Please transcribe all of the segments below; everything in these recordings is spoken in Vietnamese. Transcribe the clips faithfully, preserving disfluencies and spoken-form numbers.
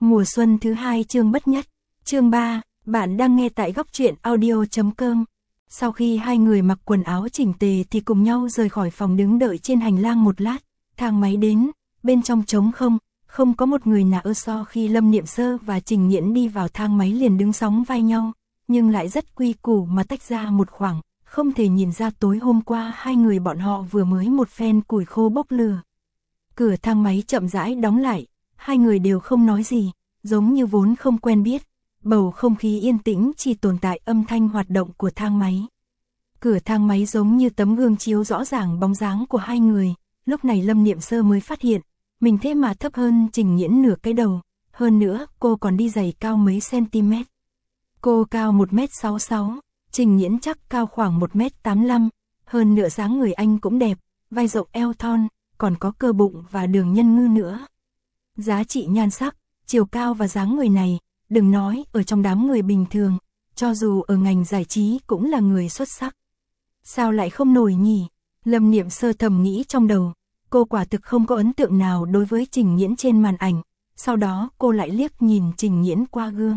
Mùa xuân thứ hai chương bất nhất, chương ba, bạn đang nghe tại góc truyện audio chấm com. Sau khi hai người mặc quần áo chỉnh tề thì cùng nhau rời khỏi phòng đứng đợi trên hành lang một lát, thang máy đến, bên trong trống không, không có một người nào ơ so khi Lâm Niệm Sơ và Trình Nghiễn đi vào thang máy liền đứng sóng vai nhau, nhưng lại rất quy củ mà tách ra một khoảng, không thể nhìn ra tối hôm qua hai người bọn họ vừa mới một phen củi khô bốc lửa. Cửa thang máy chậm rãi đóng lại, hai người đều không nói gì, giống như vốn không quen biết, bầu không khí yên tĩnh chỉ tồn tại âm thanh hoạt động của thang máy. Cửa thang máy giống như tấm gương chiếu rõ ràng bóng dáng của hai người, lúc này Lâm Niệm Sơ mới phát hiện, mình thế mà thấp hơn Trình Nghiễn nửa cái đầu, hơn nữa cô còn đi giày cao mấy cm. Cô cao một mét sáu mươi sáu, Trình Nghiễn chắc cao khoảng một mét tám mươi lăm, hơn nữa dáng người anh cũng đẹp, vai rộng eo thon, còn có cơ bụng và đường nhân ngư nữa. Giá trị nhan sắc, chiều cao và dáng người này, đừng nói ở trong đám người bình thường, cho dù ở ngành giải trí cũng là người xuất sắc. Sao lại không nổi nhỉ? Lâm Niệm Sơ thầm nghĩ trong đầu, cô quả thực không có ấn tượng nào đối với Trình Nghiễn trên màn ảnh, sau đó cô lại liếc nhìn Trình Nghiễn qua gương.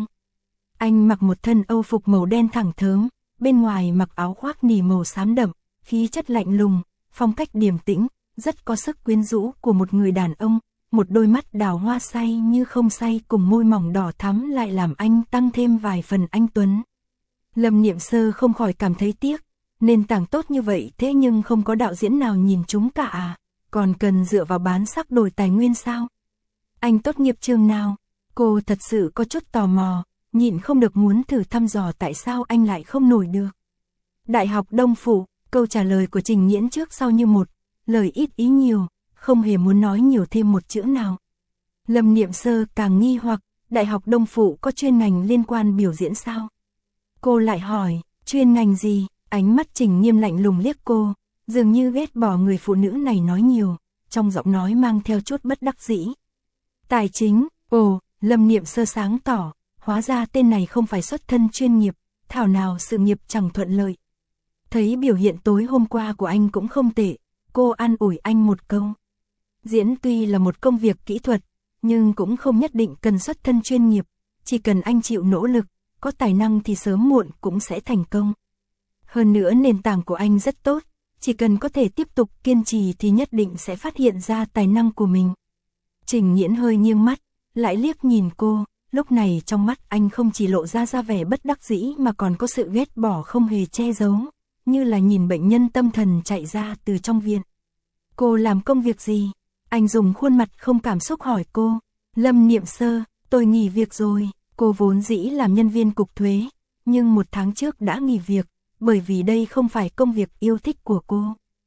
Anh mặc một thân âu phục màu đen thẳng thớm, bên ngoài mặc áo khoác nỉ màu xám đậm, khí chất lạnh lùng, phong cách điềm tĩnh, rất có sức quyến rũ của một người đàn ông, một đôi mắt đào hoa say như không say cùng môi mỏng đỏ thắm lại làm anh tăng thêm vài phần anh tuấn. Lâm Niệm Sơ không khỏi cảm thấy tiếc, nền tảng tốt như vậy thế nhưng không có đạo diễn nào nhìn chúng cả à, còn cần dựa vào bán sắc đổi tài nguyên sao? Anh tốt nghiệp trường nào? Cô thật sự có chút tò mò, nhịn không được muốn thử thăm dò tại sao anh lại không nổi được. Đại học Đông Phủ, câu trả lời của Trình Nghiễn trước sau như một, lời ít ý nhiều, không hề muốn nói nhiều thêm một chữ nào. Lâm Niệm Sơ càng nghi hoặc, Đại học Đông Phủ có chuyên ngành liên quan biểu diễn sao? Cô lại hỏi, chuyên ngành gì? Ánh mắt Trình Nghiêm lạnh lùng liếc cô, dường như ghét bỏ người phụ nữ này nói nhiều, trong giọng nói mang theo chút bất đắc dĩ. Tài chính, ồ, Lâm Niệm Sơ sáng tỏ, hóa ra tên này không phải xuất thân chuyên nghiệp, thảo nào sự nghiệp chẳng thuận lợi. Thấy biểu hiện tối hôm qua của anh cũng không tệ, cô an ủi anh một câu. Diễn tuy là một công việc kỹ thuật, nhưng cũng không nhất định cần xuất thân chuyên nghiệp, chỉ cần anh chịu nỗ lực, có tài năng thì sớm muộn cũng sẽ thành công. Hơn nữa nền tảng của anh rất tốt, chỉ cần có thể tiếp tục kiên trì thì nhất định sẽ phát hiện ra tài năng của mình. Trình Nghiễn hơi nghiêng mắt, lại liếc nhìn cô, lúc này trong mắt anh không chỉ lộ ra ra vẻ bất đắc dĩ mà còn có sự ghét bỏ không hề che giấu, như là nhìn bệnh nhân tâm thần chạy ra từ trong viện. Cô làm công việc gì? Anh dùng khuôn mặt không cảm xúc hỏi cô. Lâm Niệm Sơ, tôi nghỉ việc rồi. Cô vốn dĩ làm nhân viên cục thuế, nhưng một tháng trước đã nghỉ việc, bởi vì đây không phải công việc yêu thích của cô.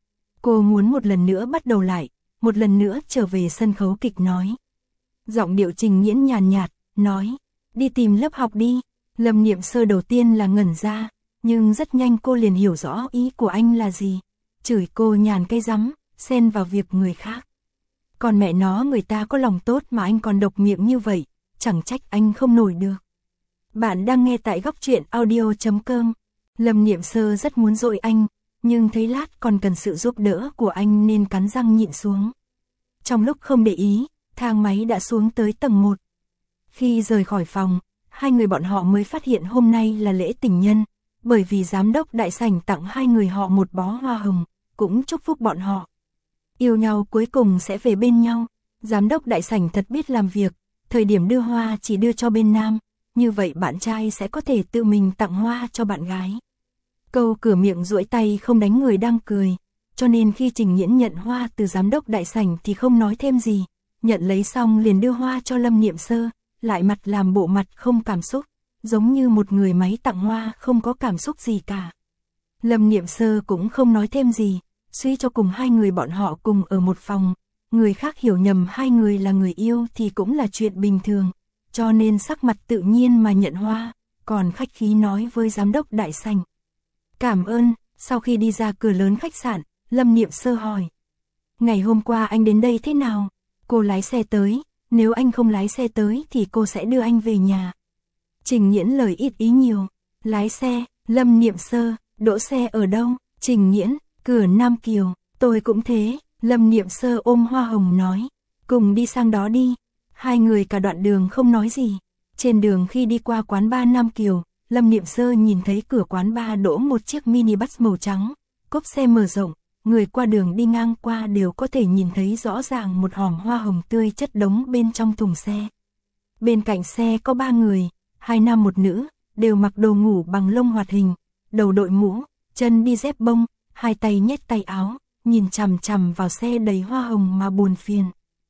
Cô muốn một lần nữa bắt đầu lại, một lần nữa trở về sân khấu kịch nói. Giọng điệu Trình Nghiễn nhàn nhạt, nói, đi tìm lớp học đi. Lâm Niệm Sơ đầu tiên là ngẩn ra, nhưng rất nhanh cô liền hiểu rõ ý của anh là gì. Chửi cô nhàn cái rắm, xen vào việc người khác. Còn mẹ nó người ta có lòng tốt mà anh còn độc miệng như vậy, chẳng trách anh không nổi được. Bạn đang nghe tại góc truyện audio chấm com. Lâm Niệm Sơ rất muốn dội anh, nhưng thấy lát còn cần sự giúp đỡ của anh nên cắn răng nhịn xuống. Trong lúc không để ý, thang máy đã xuống tới tầng một. Khi rời khỏi phòng, hai người bọn họ mới phát hiện hôm nay là lễ tình nhân, bởi vì giám đốc đại sảnh tặng hai người họ một bó hoa hồng, cũng chúc phúc bọn họ. Yêu nhau cuối cùng sẽ về bên nhau, giám đốc đại sảnh thật biết làm việc, thời điểm đưa hoa chỉ đưa cho bên nam, như vậy bạn trai sẽ có thể tự mình tặng hoa cho bạn gái. Câu cửa miệng duỗi tay không đánh người đang cười, cho nên khi Trình Nghiễn nhận hoa từ giám đốc đại sảnh thì không nói thêm gì, nhận lấy xong liền đưa hoa cho Lâm Niệm Sơ, lại mặt làm bộ mặt không cảm xúc, giống như một người máy tặng hoa không có cảm xúc gì cả. Lâm Niệm Sơ cũng không nói thêm gì, suy cho cùng hai người bọn họ cùng ở một phòng, người khác hiểu nhầm hai người là người yêu thì cũng là chuyện bình thường, cho nên sắc mặt tự nhiên mà nhận hoa, còn khách khí nói với giám đốc đại sảnh. Cảm ơn. Sau khi đi ra cửa lớn khách sạn, Lâm Niệm Sơ hỏi. Ngày hôm qua anh đến đây thế nào? Cô lái xe tới, nếu anh không lái xe tới thì cô sẽ đưa anh về nhà. Trình Nghiễn lời ít ý nhiều. Lái xe, Lâm Niệm Sơ, đỗ xe ở đâu? Trình Nghiễn, cửa Nam Kiều, tôi cũng thế. Lâm Niệm Sơ ôm hoa hồng nói, cùng đi sang đó đi. Hai người cả đoạn đường không nói gì. Trên đường khi đi qua quán bar Nam Kiều, Lâm Niệm Sơ nhìn thấy cửa quán bar đỗ một chiếc mini bus màu trắng, cốp xe mở rộng, người qua đường đi ngang qua đều có thể nhìn thấy rõ ràng một hòm hoa hồng tươi chất đống bên trong thùng xe. Bên cạnh xe có ba người, hai nam một nữ, đều mặc đồ ngủ bằng lông hoạt hình, đầu đội mũ, chân đi dép bông, hai tay nhét tay áo, nhìn chằm chằm vào xe đầy hoa hồng mà buồn phiền.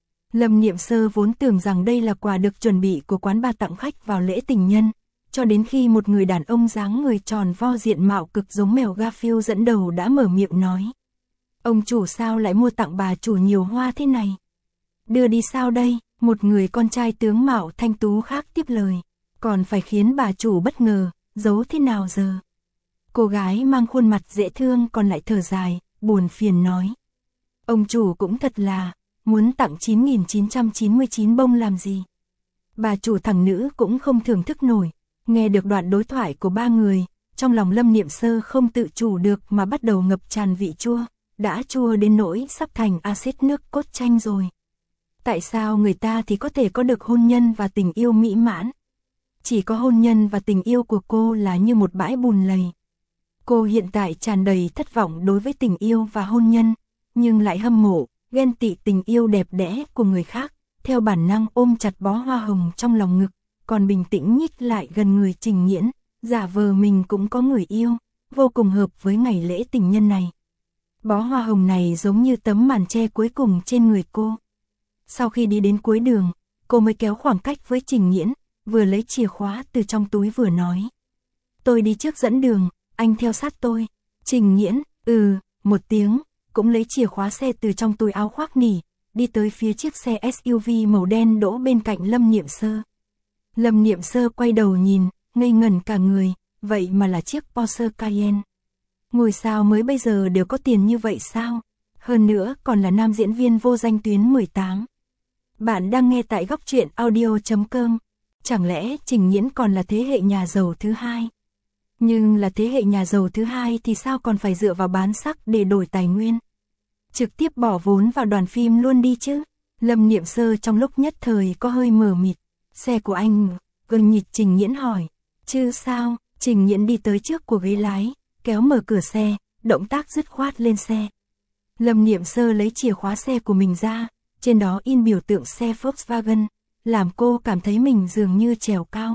Lâm Niệm Sơ vốn tưởng rằng đây là quà được chuẩn bị của quán bar tặng khách vào lễ tình nhân, cho đến khi một người đàn ông dáng người tròn vo diện mạo cực giống mèo Garfield dẫn đầu đã mở miệng nói. Ông chủ sao lại mua tặng bà chủ nhiều hoa thế này? Đưa đi sao đây? Một người con trai tướng mạo thanh tú khác tiếp lời. Còn phải khiến bà chủ bất ngờ, giấu thế nào giờ? Cô gái mang khuôn mặt dễ thương còn lại thở dài, buồn phiền nói. Ông chủ cũng thật là, muốn tặng chín nghìn chín trăm chín mươi chín bông làm gì? Bà chủ thằng nữ cũng không thưởng thức nổi. Nghe được đoạn đối thoại của ba người, trong lòng Lâm Niệm Sơ không tự chủ được mà bắt đầu ngập tràn vị chua, đã chua đến nỗi sắp thành axit nước cốt chanh rồi. Tại sao người ta thì có thể có được hôn nhân và tình yêu mỹ mãn? Chỉ có hôn nhân và tình yêu của cô là như một bãi bùn lầy. Cô hiện tại tràn đầy thất vọng đối với tình yêu và hôn nhân, nhưng lại hâm mộ, ghen tị tình yêu đẹp đẽ của người khác, theo bản năng ôm chặt bó hoa hồng trong lòng ngực, còn bình tĩnh nhích lại gần người Trình Nghiễn, giả vờ mình cũng có người yêu, vô cùng hợp với ngày lễ tình nhân này. Bó hoa hồng này giống như tấm màn che cuối cùng trên người cô. Sau khi đi đến cuối đường, cô mới kéo khoảng cách với Trình Nghiễn, vừa lấy chìa khóa từ trong túi vừa nói. Tôi đi trước dẫn đường, anh theo sát tôi. Trình Nghiễn, ừ, một tiếng, cũng lấy chìa khóa xe từ trong túi áo khoác nỉ, đi tới phía chiếc xe ét u vê màu đen đỗ bên cạnh Lâm Niệm Sơ. Lâm Niệm Sơ quay đầu nhìn, ngây ngẩn cả người, vậy mà là chiếc Porsche Cayenne. Ngôi sao mới bây giờ đều có tiền như vậy sao? Hơn nữa còn là nam diễn viên vô danh tuyến mười tám. Bạn đang nghe tại góc truyện audio chấm com. Chẳng lẽ Trình Nghiễn còn là thế hệ nhà giàu thứ hai? Nhưng là thế hệ nhà giàu thứ hai thì sao còn phải dựa vào bán sắc để đổi tài nguyên? Trực tiếp bỏ vốn vào đoàn phim luôn đi chứ? Lâm Niệm Sơ trong lúc nhất thời có hơi mờ mịt. Xe của anh, gần nhịt Trình Nghiễn hỏi. Chứ sao? Trình Nghiễn đi tới trước của ghế lái, kéo mở cửa xe, động tác dứt khoát lên xe. Lâm Niệm Sơ lấy chìa khóa xe của mình ra, trên đó in biểu tượng xe Volkswagen, làm cô cảm thấy mình dường như trèo cao.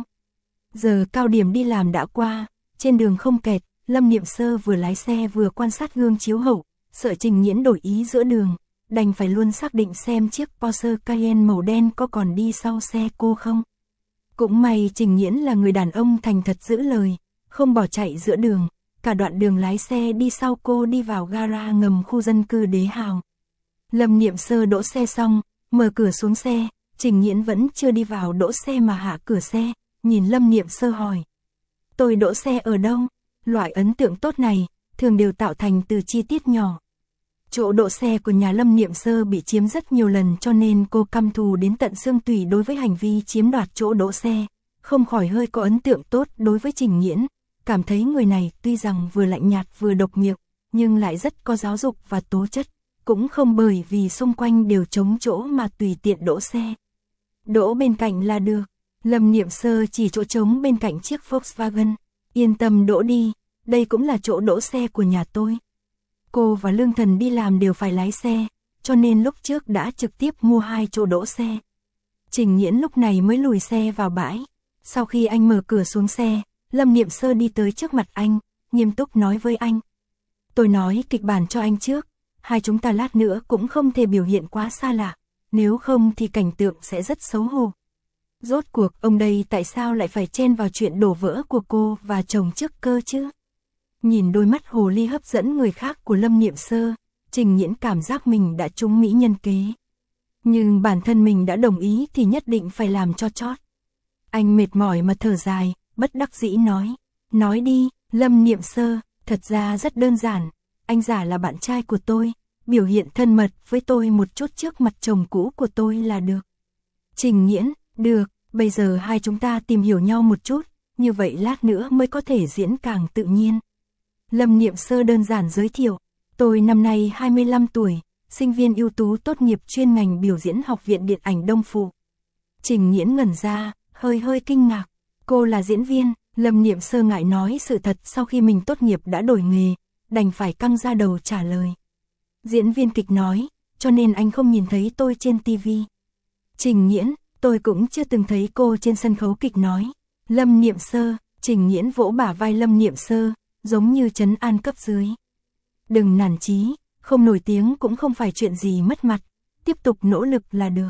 Giờ cao điểm đi làm đã qua, trên đường không kẹt, Lâm Niệm Sơ vừa lái xe vừa quan sát gương chiếu hậu, sợ Trình Nghiễn đổi ý giữa đường, đành phải luôn xác định xem chiếc Porsche Cayenne màu đen có còn đi sau xe cô không. Cũng may Trình Nghiễn là người đàn ông thành thật giữ lời, không bỏ chạy giữa đường, cả đoạn đường lái xe đi sau cô đi vào gara ngầm khu dân cư Đế Hào. Lâm Niệm Sơ đỗ xe xong, mở cửa xuống xe, Trình Nghiễn vẫn chưa đi vào đỗ xe mà hạ cửa xe, nhìn Lâm Niệm Sơ hỏi. Tôi đỗ xe ở đâu? Loại ấn tượng tốt này, thường đều tạo thành từ chi tiết nhỏ. Chỗ đỗ xe của nhà Lâm Niệm Sơ bị chiếm rất nhiều lần cho nên cô căm thù đến tận xương tủy đối với hành vi chiếm đoạt chỗ đỗ xe, không khỏi hơi có ấn tượng tốt đối với Trình Nghiễn, cảm thấy người này tuy rằng vừa lạnh nhạt vừa độc miệng, nhưng lại rất có giáo dục và tố chất, cũng không bởi vì xung quanh đều trống chỗ mà tùy tiện đỗ xe. Đỗ bên cạnh là được. Lâm Niệm Sơ chỉ chỗ trống bên cạnh chiếc Volkswagen. Yên tâm đỗ đi, đây cũng là chỗ đỗ xe của nhà tôi. Cô và Lương Thần đi làm đều phải lái xe, cho nên lúc trước đã trực tiếp mua hai chỗ đỗ xe. Trình Nghiễn lúc này mới lùi xe vào bãi. Sau khi anh mở cửa xuống xe, Lâm Niệm Sơ đi tới trước mặt anh, nghiêm túc nói với anh. Tôi nói kịch bản cho anh trước, hai chúng ta lát nữa cũng không thể biểu hiện quá xa lạ, nếu không thì cảnh tượng sẽ rất xấu hổ. Rốt cuộc ông đây tại sao lại phải chen vào chuyện đổ vỡ của cô và chồng trước cơ chứ? Nhìn đôi mắt hồ ly hấp dẫn người khác của Lâm Niệm Sơ, Trình Nghiễn cảm giác mình đã trúng mỹ nhân kế. Nhưng bản thân mình đã đồng ý thì nhất định phải làm cho chót. Anh mệt mỏi mà thở dài, bất đắc dĩ nói. Nói đi, Lâm Niệm Sơ, thật ra rất đơn giản. Anh giả là bạn trai của tôi, biểu hiện thân mật với tôi một chút trước mặt chồng cũ của tôi là được. Trình Nghiễn, được, bây giờ hai chúng ta tìm hiểu nhau một chút, như vậy lát nữa mới có thể diễn càng tự nhiên. Lâm Niệm Sơ đơn giản giới thiệu, tôi năm nay hai mươi lăm tuổi, sinh viên ưu tú tốt nghiệp chuyên ngành biểu diễn Học viện Điện ảnh Đông Phụ. Trình Nghiễn ngẩn ra, hơi hơi kinh ngạc. Cô là diễn viên. Lâm Niệm Sơ ngại nói sự thật, sau khi mình tốt nghiệp đã đổi nghề, đành phải căng ra đầu trả lời. Diễn viên kịch nói, cho nên anh không nhìn thấy tôi trên ti vi. Trình Nghiễn, tôi cũng chưa từng thấy cô trên sân khấu kịch nói. Lâm Niệm Sơ, Trình Nghiễn vỗ bả vai Lâm Niệm Sơ, giống như trấn an cấp dưới. Đừng nản chí, không nổi tiếng cũng không phải chuyện gì mất mặt, tiếp tục nỗ lực là được.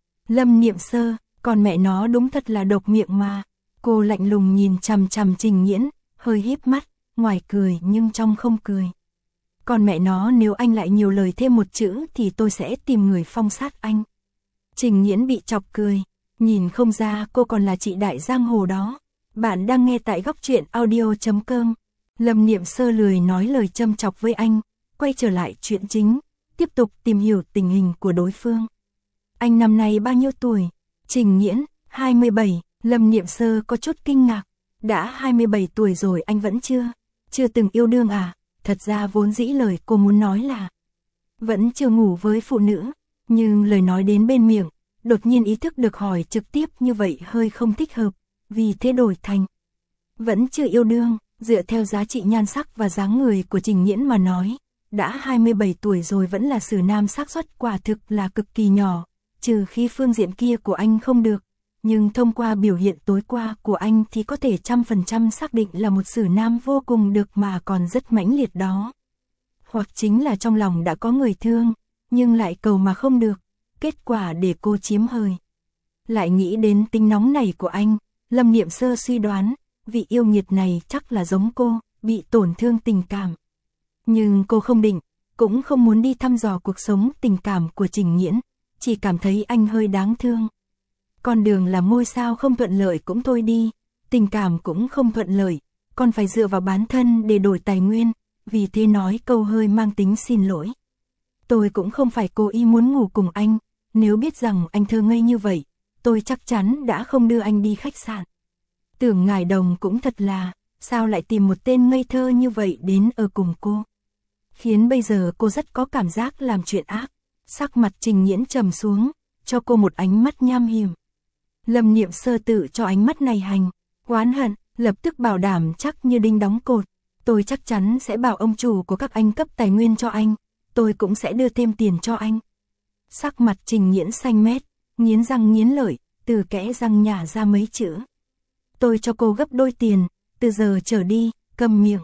Lâm Niệm Sơ, còn mẹ nó đúng thật là độc miệng mà. Cô lạnh lùng nhìn chằm chằm Trình Nghiễn, hơi híp mắt, ngoài cười nhưng trong không cười. Còn mẹ nó, nếu anh lại nhiều lời thêm một chữ thì tôi sẽ tìm người phong sát anh. Trình Nghiễn bị chọc cười, nhìn không ra cô còn là chị đại giang hồ đó. Bạn đang nghe tại góc truyện audio chấm com. Lâm Niệm Sơ lười nói lời châm chọc với anh, quay trở lại chuyện chính, tiếp tục tìm hiểu tình hình của đối phương. Anh năm nay bao nhiêu tuổi? Trình Nghiễn, hai mươi bảy. Lâm Niệm Sơ có chút kinh ngạc. Đã hai mươi bảy tuổi rồi anh vẫn chưa? Chưa từng yêu đương à? Thật ra vốn dĩ lời cô muốn nói là vẫn chưa ngủ với phụ nữ, nhưng lời nói đến bên miệng, đột nhiên ý thức được hỏi trực tiếp như vậy hơi không thích hợp, vì thế đổi thành vẫn chưa yêu đương. Dựa theo giá trị nhan sắc và dáng người của Trình Nghiễn mà nói, đã hai mươi bảy tuổi rồi vẫn là xử nam xác suất quả thực là cực kỳ nhỏ, trừ khi phương diện kia của anh không được. Nhưng thông qua biểu hiện tối qua của anh thì có thể trăm phần trăm xác định là một xử nam vô cùng được mà còn rất mãnh liệt đó. Hoặc chính là trong lòng đã có người thương, nhưng lại cầu mà không được, kết quả để cô chiếm hời. Lại nghĩ đến tính nóng này của anh, Lâm Niệm Sơ suy đoán, vị yêu nghiệt này chắc là giống cô, bị tổn thương tình cảm. Nhưng cô không định, cũng không muốn đi thăm dò cuộc sống tình cảm của Trình Nghiễn, chỉ cảm thấy anh hơi đáng thương. Con đường làm ngôi sao không thuận lợi cũng thôi đi, tình cảm cũng không thuận lợi, còn phải dựa vào bản thân để đổi tài nguyên, vì thế nói câu hơi mang tính xin lỗi. Tôi cũng không phải cố ý muốn ngủ cùng anh, nếu biết rằng anh thơ ngây như vậy, tôi chắc chắn đã không đưa anh đi khách sạn. Tưởng ngài Đồng cũng thật là, sao lại tìm một tên ngây thơ như vậy đến ở cùng cô. Khiến bây giờ cô rất có cảm giác làm chuyện ác. Sắc mặt Trình Nghiễn trầm xuống, cho cô một ánh mắt nham hiểm. Lâm Niệm Sơ tự cho ánh mắt này hành, oán hận, lập tức bảo đảm chắc như đinh đóng cột. Tôi chắc chắn sẽ bảo ông chủ của các anh cấp tài nguyên cho anh, tôi cũng sẽ đưa thêm tiền cho anh. Sắc mặt Trình Nghiễn xanh mét, nghiến răng nghiến lợi, từ kẽ răng nhả ra mấy chữ. Tôi cho cô gấp đôi tiền, từ giờ trở đi, câm miệng.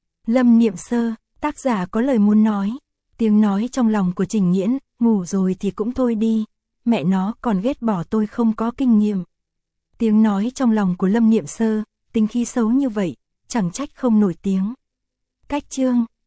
Lâm Niệm Sơ, tác giả có lời muốn nói. Tiếng nói trong lòng của Trình Nghiễn, ngủ rồi thì cũng thôi đi, mẹ nó còn ghét bỏ tôi không có kinh nghiệm. Tiếng nói trong lòng của Lâm Niệm Sơ, tính khí xấu như vậy, chẳng trách không nổi tiếng. Cách chương